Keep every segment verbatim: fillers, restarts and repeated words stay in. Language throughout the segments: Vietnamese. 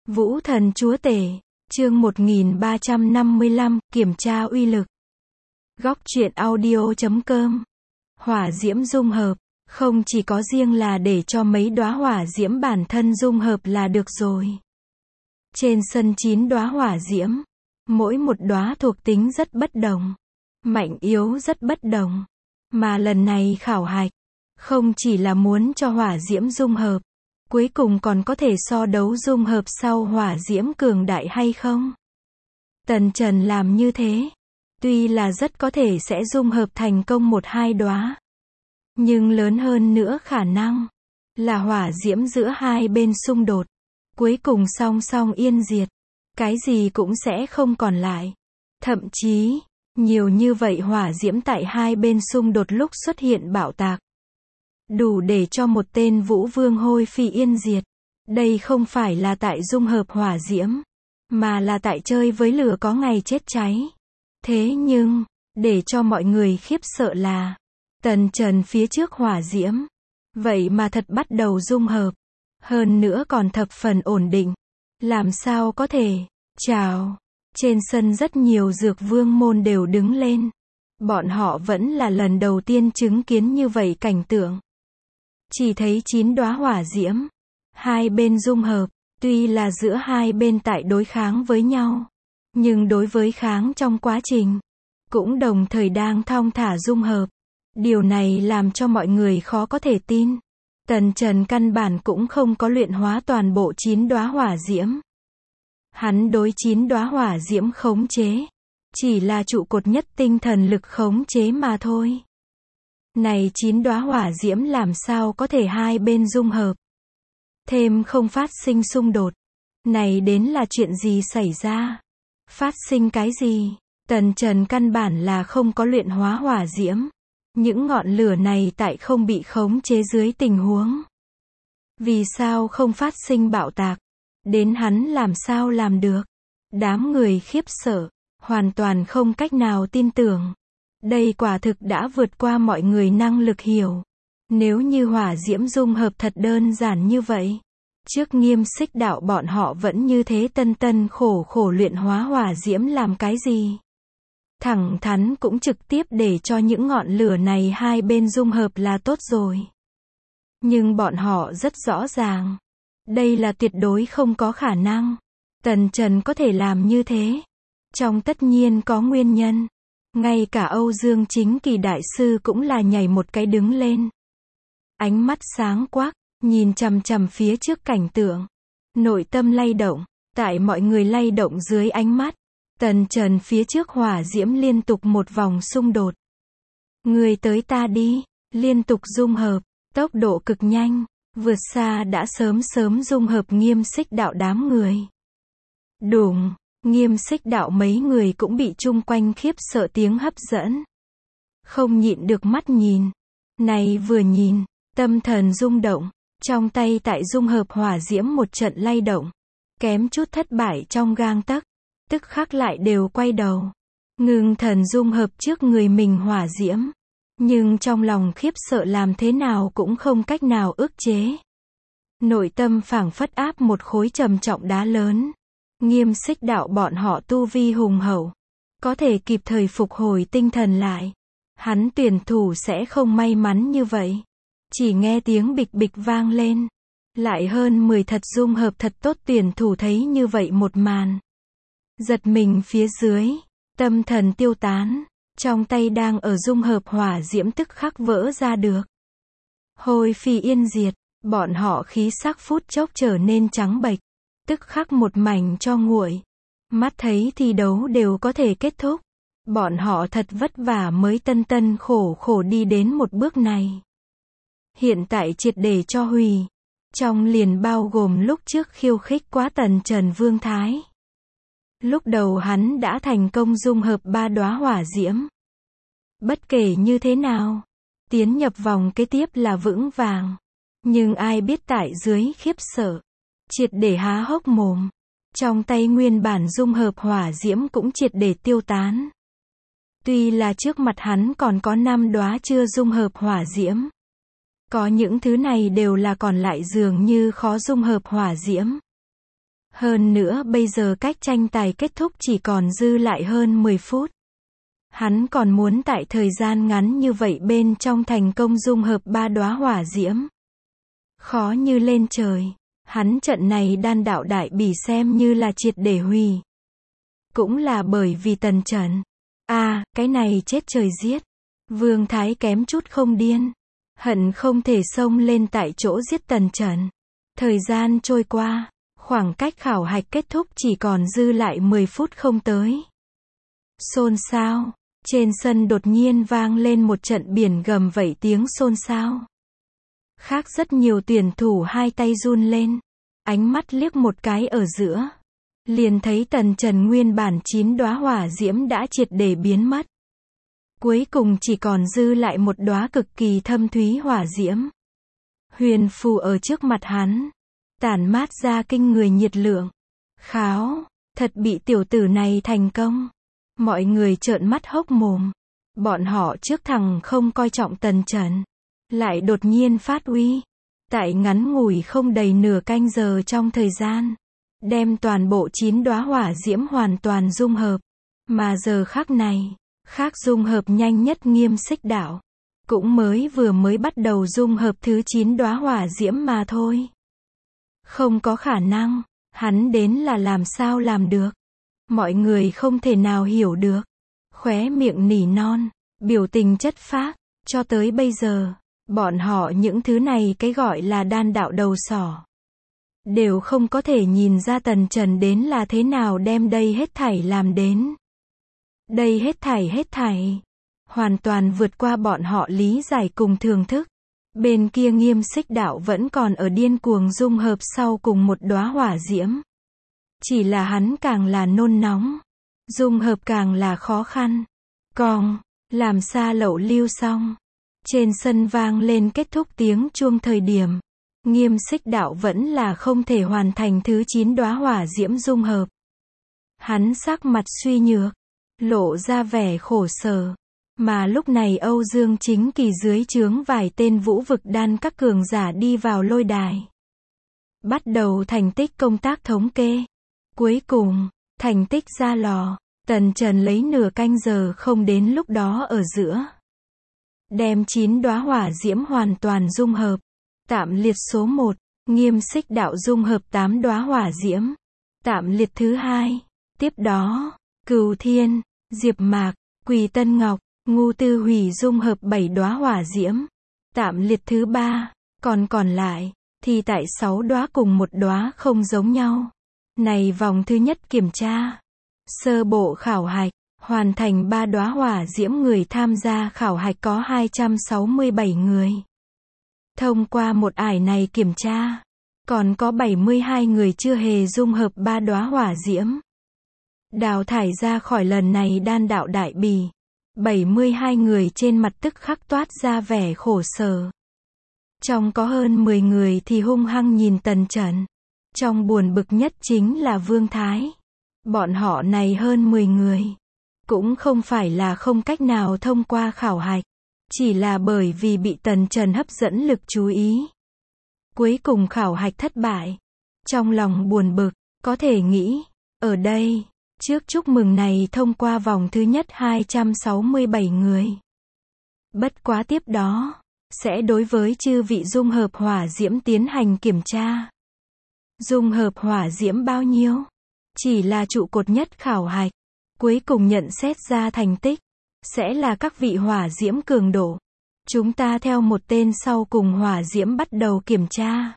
Vũ thần chúa tể, chương một nghìn ba trăm năm mươi lăm, kiểm tra uy lực. Góc truyện audio chấm com. Hỏa diễm dung hợp, không chỉ có riêng là để cho mấy đóa hỏa diễm bản thân dung hợp là được rồi. Trên sân chín đóa hỏa diễm, mỗi một đóa thuộc tính rất bất đồng, mạnh yếu rất bất đồng. Mà lần này khảo hạch, không chỉ là muốn cho hỏa diễm dung hợp, cuối cùng còn có thể so đấu dung hợp sau hỏa diễm cường đại hay không. Tần Trần làm như thế, tuy là rất có thể sẽ dung hợp thành công một hai đóa, nhưng lớn hơn nữa khả năng là hỏa diễm giữa hai bên xung đột, cuối cùng song song yên diệt, cái gì cũng sẽ không còn lại. Thậm chí, nhiều như vậy hỏa diễm tại hai bên xung đột lúc xuất hiện bạo tạc, đủ để cho một tên vũ vương hôi phi yên diệt. Đây không phải là tại dung hợp hỏa diễm, mà là tại chơi với lửa có ngày chết cháy. Thế nhưng, để cho mọi người khiếp sợ là, Tần Trần phía trước hỏa diễm, vậy mà thật bắt đầu dung hợp. Hơn nữa còn thập phần ổn định. Làm sao có thể? Chào! Trên sân rất nhiều dược vương môn đều đứng lên. Bọn họ vẫn là lần đầu tiên chứng kiến như vậy cảnh tượng. Chỉ thấy chín đóa hỏa diễm, hai bên dung hợp, tuy là giữa hai bên tại đối kháng với nhau, nhưng đối với kháng trong quá trình, cũng đồng thời đang thong thả dung hợp. Điều này làm cho mọi người khó có thể tin. Tần Trần căn bản cũng không có luyện hóa toàn bộ chín đóa hỏa diễm. Hắn đối chín đóa hỏa diễm khống chế, chỉ là trụ cột nhất tinh thần lực khống chế mà thôi. Này chín đóa hỏa diễm làm sao có thể hai bên dung hợp, thêm không phát sinh xung đột. Này đến là chuyện gì xảy ra? Phát sinh cái gì? Tần Trần căn bản là không có luyện hóa hỏa diễm. Những ngọn lửa này tại không bị khống chế dưới tình huống, vì sao không phát sinh bạo tạc? Đến hắn làm sao làm được? Đám người khiếp sợ, hoàn toàn không cách nào tin tưởng. Đây quả thực đã vượt qua mọi người năng lực hiểu. Nếu như hỏa diễm dung hợp thật đơn giản như vậy, trước Nghiêm Xích Đạo bọn họ vẫn như thế tân tân khổ khổ luyện hóa hỏa diễm làm cái gì? Thẳng thắn cũng trực tiếp để cho những ngọn lửa này hai bên dung hợp là tốt rồi. Nhưng bọn họ rất rõ ràng, đây là tuyệt đối không có khả năng. Tần Trần có thể làm như thế, trong tất nhiên có nguyên nhân. Ngay cả Âu Dương Chính Kỳ đại sư cũng là nhảy một cái đứng lên. Ánh mắt sáng quắc, nhìn chằm chằm phía trước cảnh tượng. Nội tâm lay động, tại mọi người lay động dưới ánh mắt. Tần Trần phía trước hỏa diễm liên tục một vòng xung đột. Người tới ta đi, liên tục dung hợp, tốc độ cực nhanh, vượt xa đã sớm sớm dung hợp Nghiêm Xích Đạo đám người. Đùng, Nghiêm Xích Đạo mấy người cũng bị chung quanh khiếp sợ tiếng hấp dẫn. Không nhịn được mắt nhìn. Này vừa nhìn, tâm thần rung động, trong tay tại dung hợp hỏa diễm một trận lay động, kém chút thất bại trong gang tấc. Tức khắc lại đều quay đầu, ngưng thần dung hợp trước người mình hỏa diễm. Nhưng trong lòng khiếp sợ làm thế nào cũng không cách nào ức chế. Nội tâm phảng phất áp một khối trầm trọng đá lớn. Nghiêm Xích Đạo bọn họ tu vi hùng hậu, có thể kịp thời phục hồi tinh thần lại. Hắn tuyển thủ sẽ không may mắn như vậy. Chỉ nghe tiếng bịch bịch vang lên, lại hơn mười thật dung hợp thật tốt tuyển thủ thấy như vậy một màn, giật mình phía dưới, tâm thần tiêu tán, trong tay đang ở dung hợp hỏa diễm tức khắc vỡ ra được. Hôi phi yên diệt, bọn họ khí sắc phút chốc trở nên trắng bệch, tức khắc một mảnh cho nguội. Mắt thấy thi đấu đều có thể kết thúc. Bọn họ thật vất vả mới tân tân khổ khổ đi đến một bước này. Hiện tại triệt để cho hủy. Trong liền bao gồm lúc trước khiêu khích quá Tần Trần Vương Thái. Lúc đầu hắn đã thành công dung hợp ba đóa hỏa diễm. Bất kể như thế nào, tiến nhập vòng kế tiếp là vững vàng. Nhưng ai biết tại dưới khiếp sợ, triệt để há hốc mồm. Trong tay nguyên bản dung hợp hỏa diễm cũng triệt để tiêu tán. Tuy là trước mặt hắn còn có năm đóa chưa dung hợp hỏa diễm. Có những thứ này đều là còn lại dường như khó dung hợp hỏa diễm. Hơn nữa bây giờ cách tranh tài kết thúc chỉ còn dư lại hơn mười phút. Hắn còn muốn tại thời gian ngắn như vậy bên trong thành công dung hợp ba đóa hỏa diễm. Khó như lên trời. Hắn trận này đan đạo đại bỉ xem như là triệt để hủy. Cũng là bởi vì Tần Trần. À, cái này chết trời giết. Vương Thái kém chút không điên. Hận không thể xông lên tại chỗ giết Tần Trần. Thời gian trôi qua. Khoảng cách khảo hạch kết thúc chỉ còn dư lại mười phút không tới. Xôn xao. Trên sân đột nhiên vang lên một trận biển gầm vậy tiếng xôn xao. Khác rất nhiều tuyển thủ hai tay run lên. Ánh mắt liếc một cái ở giữa. Liền thấy Tần Trần nguyên bản chín đóa hỏa diễm đã triệt để biến mất. Cuối cùng chỉ còn dư lại một đóa cực kỳ thâm thúy hỏa diễm. Huyền phù ở trước mặt hắn. Tản mát ra kinh người nhiệt lượng. Kháo, thật bị tiểu tử này thành công. Mọi người trợn mắt hốc mồm. Bọn họ trước thằng không coi trọng Tần Trần. Lại đột nhiên phát uy. Tại ngắn ngủi không đầy nửa canh giờ trong thời gian. Đem toàn bộ chín đóa hỏa diễm hoàn toàn dung hợp. Mà giờ khắc này, khác dung hợp nhanh nhất Nghiêm Xích Đạo. Cũng mới vừa mới bắt đầu dung hợp thứ chín đóa hỏa diễm mà thôi. Không có khả năng, hắn đến là làm sao làm được. Mọi người không thể nào hiểu được. Khóe miệng nỉ non, biểu tình chất phác, cho tới bây giờ, bọn họ những thứ này cái gọi là đan đạo đầu sỏ. Đều không có thể nhìn ra Tần Trần đến là thế nào đem đây hết thảy làm đến. Đây hết thảy hết thảy. Hoàn toàn vượt qua bọn họ lý giải cùng thưởng thức. Bên kia Nghiêm Xích Đạo vẫn còn ở điên cuồng dung hợp sau cùng một đóa hỏa diễm. Chỉ là hắn càng là nôn nóng. Dung hợp càng là khó khăn. Cong, làm xa lậu lưu xong. Trên sân vang lên kết thúc tiếng chuông thời điểm. Nghiêm Xích Đạo vẫn là không thể hoàn thành thứ chín đóa hỏa diễm dung hợp. Hắn sắc mặt suy nhược. Lộ ra vẻ khổ sở. Mà lúc này Âu Dương Chính Kỳ dưới trướng vài tên vũ vực đan các cường giả đi vào lôi đài. Bắt đầu thành tích công tác thống kê. Cuối cùng, thành tích ra lò, Tần Trần lấy nửa canh giờ không đến lúc đó ở giữa. Đem chín đóa hỏa diễm hoàn toàn dung hợp. Tạm liệt số một, Nghiêm Xích Đạo dung hợp tám đóa hỏa diễm. Tạm liệt thứ hai, tiếp đó, Cửu Thiên, Diệp Mạc, Quỳ Tân Ngọc, Ngu Tư Hủy dung hợp bảy đóa hỏa diễm. Tạm liệt thứ ba, còn còn lại, thì tại sáu đóa cùng một đóa không giống nhau. Này vòng thứ nhất kiểm tra. Sơ bộ khảo hạch, hoàn thành ba đóa hỏa diễm người tham gia khảo hạch có hai trăm sáu mươi bảy người. Thông qua một ải này kiểm tra, còn có bảy mươi hai người chưa hề dung hợp ba đóa hỏa diễm. Đào thải ra khỏi lần này đan đạo đại bỉ. bảy mươi hai người trên mặt tức khắc toát ra vẻ khổ sở. Trong có hơn mười người thì hung hăng nhìn Tần Trần. Trong buồn bực nhất chính là Vương Thái. Bọn họ này hơn mười người. Cũng không phải là không cách nào thông qua khảo hạch. Chỉ là bởi vì bị Tần Trần hấp dẫn lực chú ý. Cuối cùng khảo hạch thất bại. Trong lòng buồn bực, có thể nghĩ, ở đây, trước chúc mừng này thông qua vòng thứ nhất hai trăm sáu mươi bảy người. Bất quá tiếp đó, sẽ đối với chư vị dung hợp hỏa diễm tiến hành kiểm tra. Dung hợp hỏa diễm bao nhiêu? Chỉ là trụ cột nhất khảo hạch. Cuối cùng nhận xét ra thành tích. Sẽ là các vị hỏa diễm cường độ. Chúng ta theo một tên sau cùng hỏa diễm bắt đầu kiểm tra.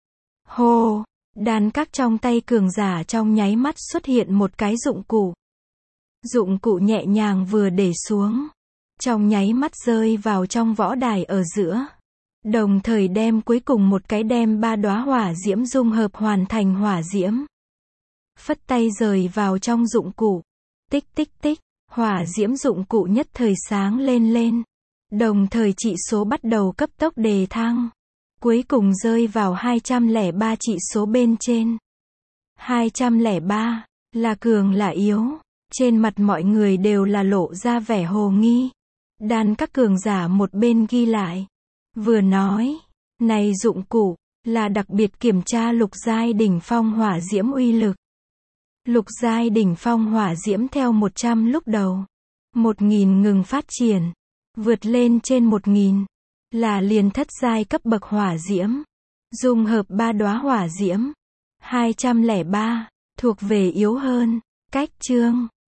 Hô! Đan các trong tay cường giả trong nháy mắt xuất hiện một cái dụng cụ. Dụng cụ nhẹ nhàng vừa để xuống. Trong nháy mắt rơi vào trong võ đài ở giữa. Đồng thời đem cuối cùng một cái đem ba đóa hỏa diễm dung hợp hoàn thành hỏa diễm. Phất tay rời vào trong dụng cụ. Tích tích tích, hỏa diễm dụng cụ nhất thời sáng lên lên. Đồng thời trị số bắt đầu cấp tốc đề thăng. Cuối cùng rơi vào hai trăm lẻ ba trị số bên trên. hai trăm lẻ ba, là cường là yếu. Trên mặt mọi người đều là lộ ra vẻ hồ nghi. Đan các cường giả một bên ghi lại. Vừa nói, này dụng cụ, là đặc biệt kiểm tra lục giai đỉnh phong hỏa diễm uy lực. Lục giai đỉnh phong hỏa diễm theo một trăm lúc đầu. một nghìn ngừng phát triển. Vượt lên trên một nghìn. Là liền thất giai cấp bậc hỏa diễm. Dung hợp ba đóa hỏa diễm. hai trăm lẻ ba. Thuộc về yếu hơn. Cách chương.